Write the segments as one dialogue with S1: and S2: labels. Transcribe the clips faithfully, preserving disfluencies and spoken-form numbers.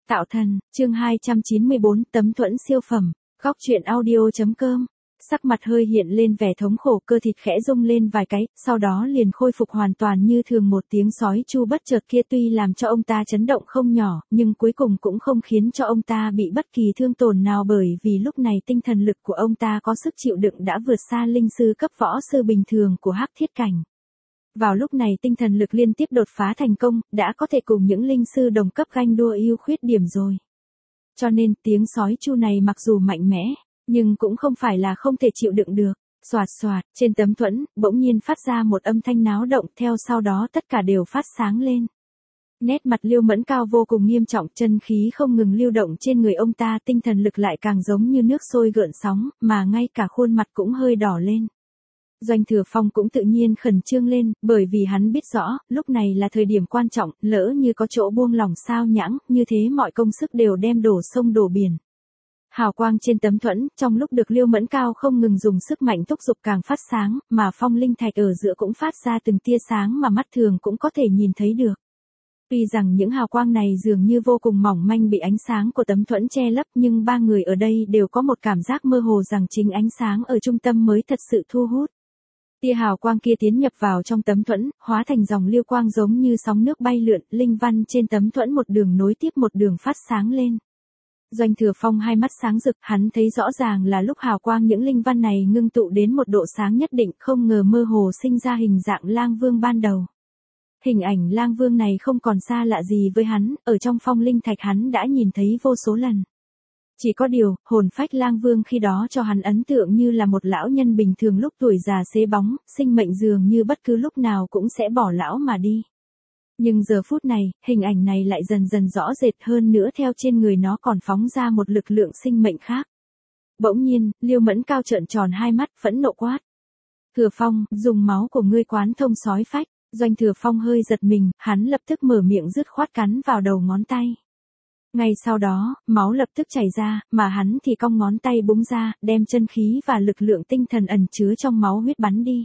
S1: Tạo thần, chương hai trăm chín mươi bốn, tấm thuẫn siêu phẩm, góc truyện audio.com. Sắc mặt hơi hiện lên vẻ thống khổ, cơ thịt khẽ rung lên vài cái, sau đó liền khôi phục hoàn toàn như thường. Một tiếng sói chu bất chợt kia tuy làm cho ông ta chấn động không nhỏ, nhưng cuối cùng cũng không khiến cho ông ta bị bất kỳ thương tổn nào, bởi vì lúc này tinh thần lực của ông ta có sức chịu đựng đã vượt xa linh sư cấp võ sư bình thường của Hắc Thiết Cảnh. Vào lúc này tinh thần lực liên tiếp đột phá thành công, đã có thể cùng những linh sư đồng cấp ganh đua ưu khuyết điểm rồi. Cho nên tiếng sói chu này mặc dù mạnh mẽ, nhưng cũng không phải là không thể chịu đựng được. Xoạt xoạt, trên tấm thuẫn, bỗng nhiên phát ra một âm thanh náo động, theo sau đó tất cả đều phát sáng lên. Nét mặt Liêu Mẫn Cao vô cùng nghiêm trọng, chân khí không ngừng lưu động trên người ông ta, tinh thần lực lại càng giống như nước sôi gợn sóng, mà ngay cả khuôn mặt cũng hơi đỏ lên. Doanh Thừa Phong cũng tự nhiên khẩn trương lên, bởi vì hắn biết rõ, lúc này là thời điểm quan trọng, lỡ như có chỗ buông lỏng sao nhãng, như thế mọi công sức đều đem đổ sông đổ biển. Hào quang trên tấm thuẫn, trong lúc được Liêu Mẫn Cao không ngừng dùng sức mạnh thúc giục càng phát sáng, mà phong linh thạch ở giữa cũng phát ra từng tia sáng mà mắt thường cũng có thể nhìn thấy được. Tuy rằng những hào quang này dường như vô cùng mỏng manh bị ánh sáng của tấm thuẫn che lấp, nhưng ba người ở đây đều có một cảm giác mơ hồ rằng chính ánh sáng ở trung tâm mới thật sự thu hút. Tia hào quang kia tiến nhập vào trong tấm thuẫn, hóa thành dòng lưu quang giống như sóng nước bay lượn, linh văn trên tấm thuẫn một đường nối tiếp một đường phát sáng lên. Doanh Thừa Phong hai mắt sáng rực, hắn thấy rõ ràng là lúc hào quang những linh văn này ngưng tụ đến một độ sáng nhất định, không ngờ mơ hồ sinh ra hình dạng Lang Vương ban đầu. Hình ảnh Lang Vương này không còn xa lạ gì với hắn, ở trong phong linh thạch hắn đã nhìn thấy vô số lần. Chỉ có điều, hồn phách Lang Vương khi đó cho hắn ấn tượng như là một lão nhân bình thường lúc tuổi già xế bóng, sinh mệnh dường như bất cứ lúc nào cũng sẽ bỏ lão mà đi. Nhưng giờ phút này, hình ảnh này lại dần dần rõ rệt hơn nữa, theo trên người nó còn phóng ra một lực lượng sinh mệnh khác. Bỗng nhiên, Liêu Mẫn Cao trợn tròn hai mắt, phẫn nộ quát. Thừa Phong, dùng máu của ngươi quán thông sói phách. Doanh Thừa Phong hơi giật mình, hắn lập tức mở miệng dứt khoát cắn vào đầu ngón tay. Ngay sau đó, máu lập tức chảy ra, mà hắn thì cong ngón tay búng ra, đem chân khí và lực lượng tinh thần ẩn chứa trong máu huyết bắn đi.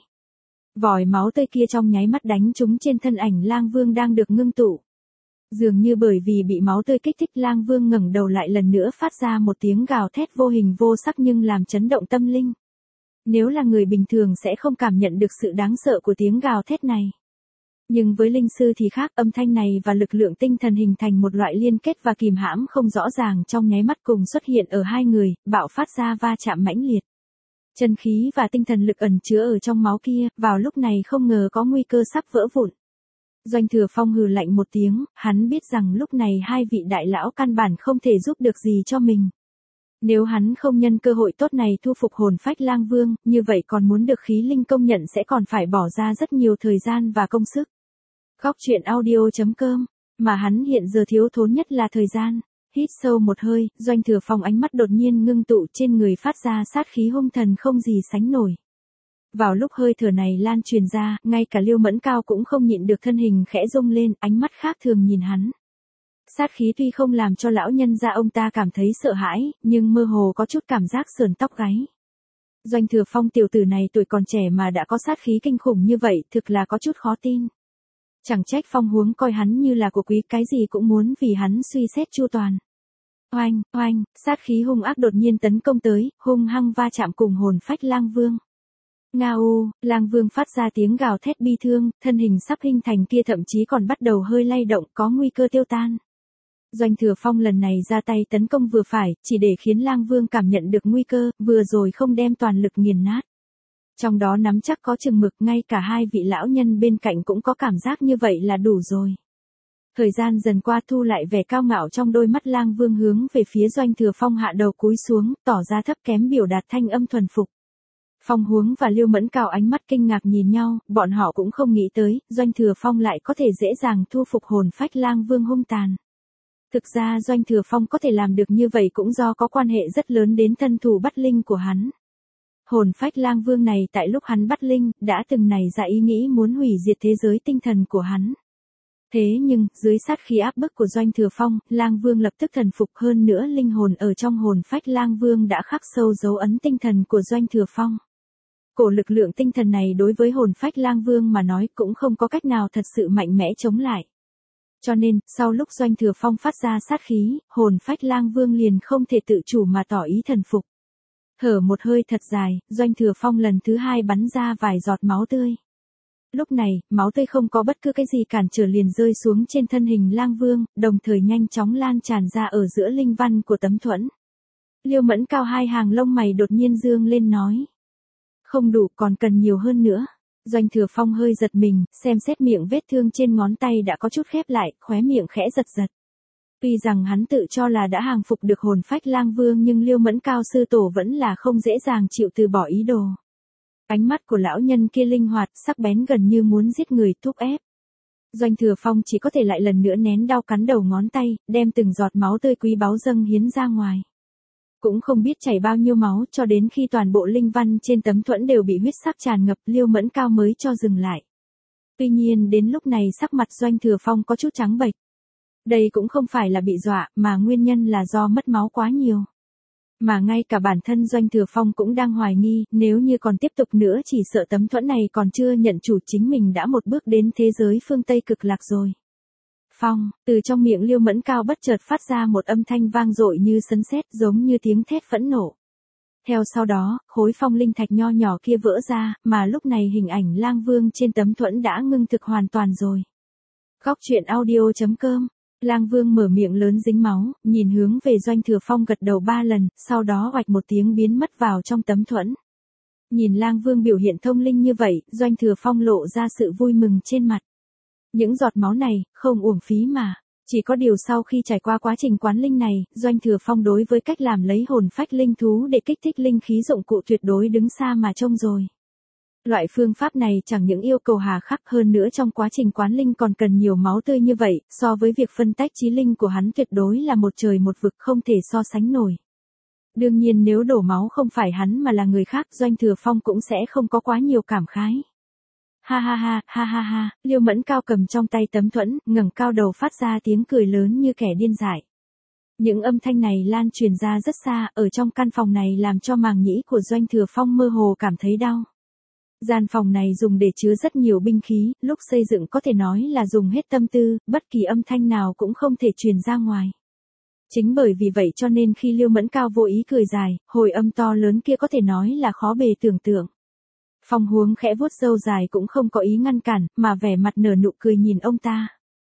S1: Vòi máu tươi kia trong nháy mắt đánh trúng trên thân ảnh Lang Vương đang được ngưng tụ. Dường như bởi vì bị máu tươi kích thích, Lang Vương ngẩng đầu lại lần nữa phát ra một tiếng gào thét vô hình vô sắc nhưng làm chấn động tâm linh. Nếu là người bình thường sẽ không cảm nhận được sự đáng sợ của tiếng gào thét này. Nhưng với linh sư thì khác, âm thanh này và lực lượng tinh thần hình thành một loại liên kết và kìm hãm không rõ ràng, trong nháy mắt cùng xuất hiện ở hai người, bạo phát ra va chạm mãnh liệt. Chân khí và tinh thần lực ẩn chứa ở trong máu kia, vào lúc này không ngờ có nguy cơ sắp vỡ vụn. Doanh Thừa Phong hừ lạnh một tiếng, hắn biết rằng lúc này hai vị đại lão căn bản không thể giúp được gì cho mình. Nếu hắn không nhân cơ hội tốt này thu phục hồn phách Lang Vương, như vậy còn muốn được khí linh công nhận sẽ còn phải bỏ ra rất nhiều thời gian và công sức. Góc truyện audio.com, mà hắn hiện giờ thiếu thốn nhất là thời gian. Hít sâu một hơi, Doanh Thừa Phong ánh mắt đột nhiên ngưng tụ, trên người phát ra sát khí hung thần không gì sánh nổi. Vào lúc hơi thở này lan truyền ra, ngay cả Liêu Mẫn Cao cũng không nhịn được, thân hình khẽ rung lên, ánh mắt khác thường nhìn hắn. Sát khí tuy không làm cho lão nhân gia ông ta cảm thấy sợ hãi, nhưng mơ hồ có chút cảm giác sườn tóc gáy. Doanh Thừa Phong tiểu tử này tuổi còn trẻ mà đã có sát khí kinh khủng như vậy, thực là có chút khó tin. Chẳng trách Phong Huống coi hắn như là của quý, cái gì cũng muốn vì hắn suy xét chu toàn. Oanh, oanh, sát khí hung ác đột nhiên tấn công tới, hung hăng va chạm cùng hồn phách Lang Vương. Ngao, Lang Vương phát ra tiếng gào thét bi thương, thân hình sắp hình thành kia thậm chí còn bắt đầu hơi lay động, có nguy cơ tiêu tan. Doanh Thừa Phong lần này ra tay tấn công vừa phải, chỉ để khiến Lang Vương cảm nhận được nguy cơ, vừa rồi không đem toàn lực nghiền nát. Trong đó nắm chắc có chừng mực, ngay cả hai vị lão nhân bên cạnh cũng có cảm giác như vậy là đủ rồi. Thời gian dần qua, thu lại vẻ cao ngạo trong đôi mắt Lang Vương, hướng về phía Doanh Thừa Phong hạ đầu cúi xuống, tỏ ra thấp kém biểu đạt thanh âm thuần phục. Phong Huống và Liêu Mẫn Cao ánh mắt kinh ngạc nhìn nhau, bọn họ cũng không nghĩ tới, Doanh Thừa Phong lại có thể dễ dàng thu phục hồn phách Lang Vương hung tàn. Thực ra Doanh Thừa Phong có thể làm được như vậy cũng do có quan hệ rất lớn đến thân thủ bắt linh của hắn. Hồn phách Lang Vương này tại lúc hắn bắt linh, đã từng nảy ra ý nghĩ muốn hủy diệt thế giới tinh thần của hắn. Thế nhưng, dưới sát khí áp bức của Doanh Thừa Phong, Lang Vương lập tức thần phục, hơn nữa linh hồn ở trong hồn phách Lang Vương đã khắc sâu dấu ấn tinh thần của Doanh Thừa Phong. Cổ lực lượng tinh thần này đối với hồn phách Lang Vương mà nói cũng không có cách nào thật sự mạnh mẽ chống lại. Cho nên, sau lúc Doanh Thừa Phong phát ra sát khí, hồn phách lang vương liền không thể tự chủ mà tỏ ý thần phục. Thở một hơi thật dài, Doanh Thừa Phong lần thứ hai bắn ra vài giọt máu tươi. Lúc này, máu tươi không có bất cứ cái gì cản trở liền rơi xuống trên thân hình lang vương, đồng thời nhanh chóng lan tràn ra ở giữa linh văn của tấm thuẫn. Liêu Mẫn Cao hai hàng lông mày đột nhiên dương lên nói. Không đủ, còn cần nhiều hơn nữa. Doanh Thừa Phong hơi giật mình, xem xét miệng vết thương trên ngón tay đã có chút khép lại, khóe miệng khẽ giật giật. Tuy rằng hắn tự cho là đã hàng phục được hồn phách lang vương nhưng Liêu Mẫn Cao sư tổ vẫn là không dễ dàng chịu từ bỏ ý đồ. Ánh mắt của lão nhân kia linh hoạt, sắc bén gần như muốn giết người, thúc ép. Doanh Thừa Phong chỉ có thể lại lần nữa nén đau cắn đầu ngón tay, đem từng giọt máu tươi quý báu dâng hiến ra ngoài. Cũng không biết chảy bao nhiêu máu cho đến khi toàn bộ linh văn trên tấm thuẫn đều bị huyết sắc tràn ngập, Liêu Mẫn Cao mới cho dừng lại. Tuy nhiên đến lúc này sắc mặt Doanh Thừa Phong có chút trắng bệch. Đây cũng không phải là bị dọa, mà nguyên nhân là do mất máu quá nhiều. Mà ngay cả bản thân Doanh Thừa Phong cũng đang hoài nghi, nếu như còn tiếp tục nữa chỉ sợ tấm thuẫn này còn chưa nhận chủ chính mình đã một bước đến thế giới phương Tây cực lạc rồi. Phong, từ trong miệng Liêu Mẫn Cao bất chợt phát ra một âm thanh vang dội như sấm sét, giống như tiếng thét phẫn nộ. Theo sau đó, khối phong linh thạch nho nhỏ kia vỡ ra, mà lúc này hình ảnh lang vương trên tấm thuẫn đã ngưng thực hoàn toàn rồi. Góc truyện audio chấm com. Lang vương mở miệng lớn dính máu, nhìn hướng về Doanh Thừa Phong gật đầu ba lần, sau đó oạch một tiếng biến mất vào trong tấm thuẫn. Nhìn lang vương biểu hiện thông linh như vậy, Doanh Thừa Phong lộ ra sự vui mừng trên mặt. Những giọt máu này, không uổng phí mà. Chỉ có điều sau khi trải qua quá trình quán linh này, Doanh Thừa Phong đối với cách làm lấy hồn phách linh thú để kích thích linh khí dụng cụ tuyệt đối đứng xa mà trông rồi. Loại phương pháp này chẳng những yêu cầu hà khắc hơn nữa trong quá trình quán linh còn cần nhiều máu tươi như vậy, so với việc phân tách trí linh của hắn tuyệt đối là một trời một vực không thể so sánh nổi. Đương nhiên nếu đổ máu không phải hắn mà là người khác, Doanh Thừa Phong cũng sẽ không có quá nhiều cảm khái. Ha ha ha, ha ha ha, Liêu Mẫn Cao cầm trong tay tấm thuẫn, ngẩng cao đầu phát ra tiếng cười lớn như kẻ điên dại. Những âm thanh này lan truyền ra rất xa, ở trong căn phòng này làm cho màng nhĩ của Doanh Thừa Phong mơ hồ cảm thấy đau. Gian phòng này dùng để chứa rất nhiều binh khí, lúc xây dựng có thể nói là dùng hết tâm tư, bất kỳ âm thanh nào cũng không thể truyền ra ngoài. Chính bởi vì vậy cho nên khi Liêu Mẫn Cao vô ý cười dài, hồi âm to lớn kia có thể nói là khó bề tưởng tượng. Phong Huống khẽ vuốt râu dài cũng không có ý ngăn cản, mà vẻ mặt nở nụ cười nhìn ông ta.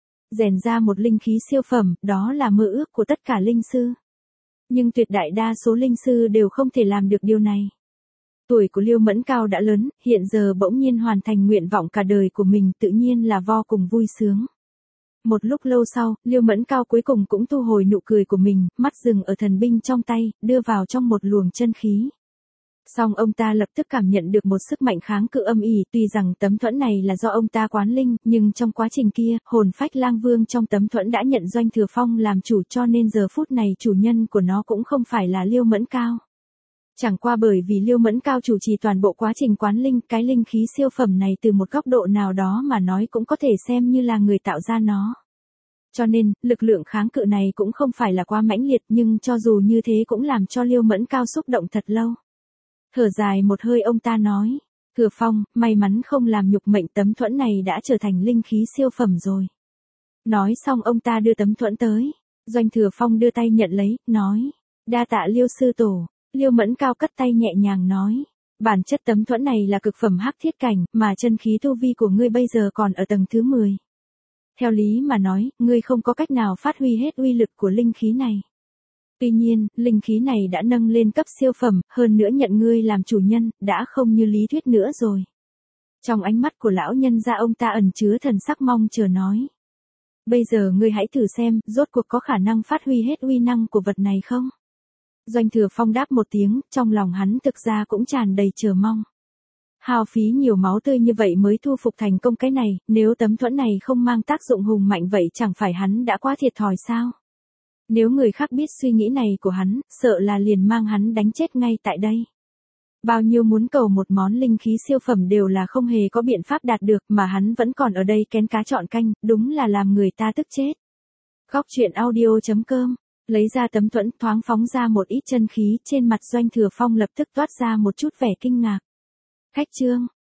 S1: Rèn ra một linh khí siêu phẩm, đó là mơ ước của tất cả linh sư. Nhưng tuyệt đại đa số linh sư đều không thể làm được điều này. Tuổi của Liêu Mẫn Cao đã lớn, hiện giờ bỗng nhiên hoàn thành nguyện vọng cả đời của mình tự nhiên là vô cùng vui sướng. Một lúc lâu sau, Liêu Mẫn Cao cuối cùng cũng thu hồi nụ cười của mình, mắt dừng ở thần binh trong tay, đưa vào trong một luồng chân khí. Xong ông ta lập tức cảm nhận được một sức mạnh kháng cự âm ỉ, tuy rằng tấm thuẫn này là do ông ta quán linh, nhưng trong quá trình kia, hồn phách lang vương trong tấm thuẫn đã nhận Doanh Thừa Phong làm chủ cho nên giờ phút này chủ nhân của nó cũng không phải là Liêu Mẫn Cao. Chẳng qua bởi vì Liêu Mẫn Cao chủ trì toàn bộ quá trình quán linh, cái linh khí siêu phẩm này từ một góc độ nào đó mà nói cũng có thể xem như là người tạo ra nó. Cho nên, lực lượng kháng cự này cũng không phải là quá mãnh liệt nhưng cho dù như thế cũng làm cho Liêu Mẫn Cao xúc động thật lâu. Thở dài một hơi ông ta nói, Thừa Phong, may mắn không làm nhục mệnh tấm thuẫn này đã trở thành linh khí siêu phẩm rồi. Nói xong ông ta đưa tấm thuẫn tới, Doanh Thừa Phong đưa tay nhận lấy, nói, đa tạ Liêu sư tổ. Liêu Mẫn Cao cất tay nhẹ nhàng nói, bản chất tấm thuẫn này là cực phẩm hắc thiết cảnh, mà chân khí tu vi của ngươi bây giờ còn ở tầng thứ mười. Theo lý mà nói, ngươi không có cách nào phát huy hết uy lực của linh khí này. Tuy nhiên, linh khí này đã nâng lên cấp siêu phẩm, hơn nữa nhận ngươi làm chủ nhân, đã không như lý thuyết nữa rồi. Trong ánh mắt của lão nhân gia ông ta ẩn chứa thần sắc mong chờ nói. Bây giờ ngươi hãy thử xem, rốt cuộc có khả năng phát huy hết uy năng của vật này không? Doanh Thừa Phong đáp một tiếng, trong lòng hắn thực ra cũng tràn đầy chờ mong. Hao phí nhiều máu tươi như vậy mới thu phục thành công cái này, nếu tấm thuẫn này không mang tác dụng hùng mạnh vậy chẳng phải hắn đã quá thiệt thòi sao? Nếu người khác biết suy nghĩ này của hắn, sợ là liền mang hắn đánh chết ngay tại đây. Bao nhiêu muốn cầu một món linh khí siêu phẩm đều là không hề có biện pháp đạt được mà hắn vẫn còn ở đây kén cá chọn canh, đúng là làm người ta tức chết. Góc truyện audio chấm com. Lấy ra tấm thuẫn thoáng phóng ra một ít chân khí trên mặt Doanh Thừa Phong lập tức toát ra một chút vẻ kinh ngạc. Khách trương,